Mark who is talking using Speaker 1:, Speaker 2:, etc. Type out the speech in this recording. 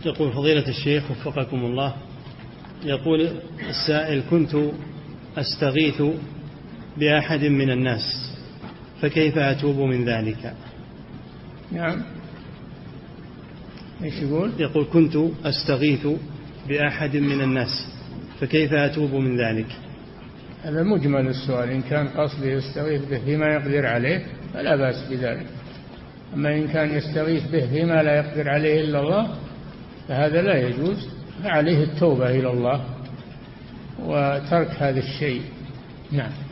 Speaker 1: يقول فضيلة الشيخ وفقكم الله، يقول السائل: كنت أستغيث بأحد من الناس فكيف أتوب من ذلك؟
Speaker 2: نعم. ايش يقول؟
Speaker 1: يقول: كنت أستغيث بأحد من الناس فكيف أتوب من ذلك؟
Speaker 2: هذا مجمل السؤال. إن كان قصده يستغيث به فيما يقدر عليه فلا بأس بذلك، أما إن كان يستغيث به فيما لا يقدر عليه إلا الله فهذا لا يجوز، فعليه التوبة إلى الله وترك هذا الشيء. نعم.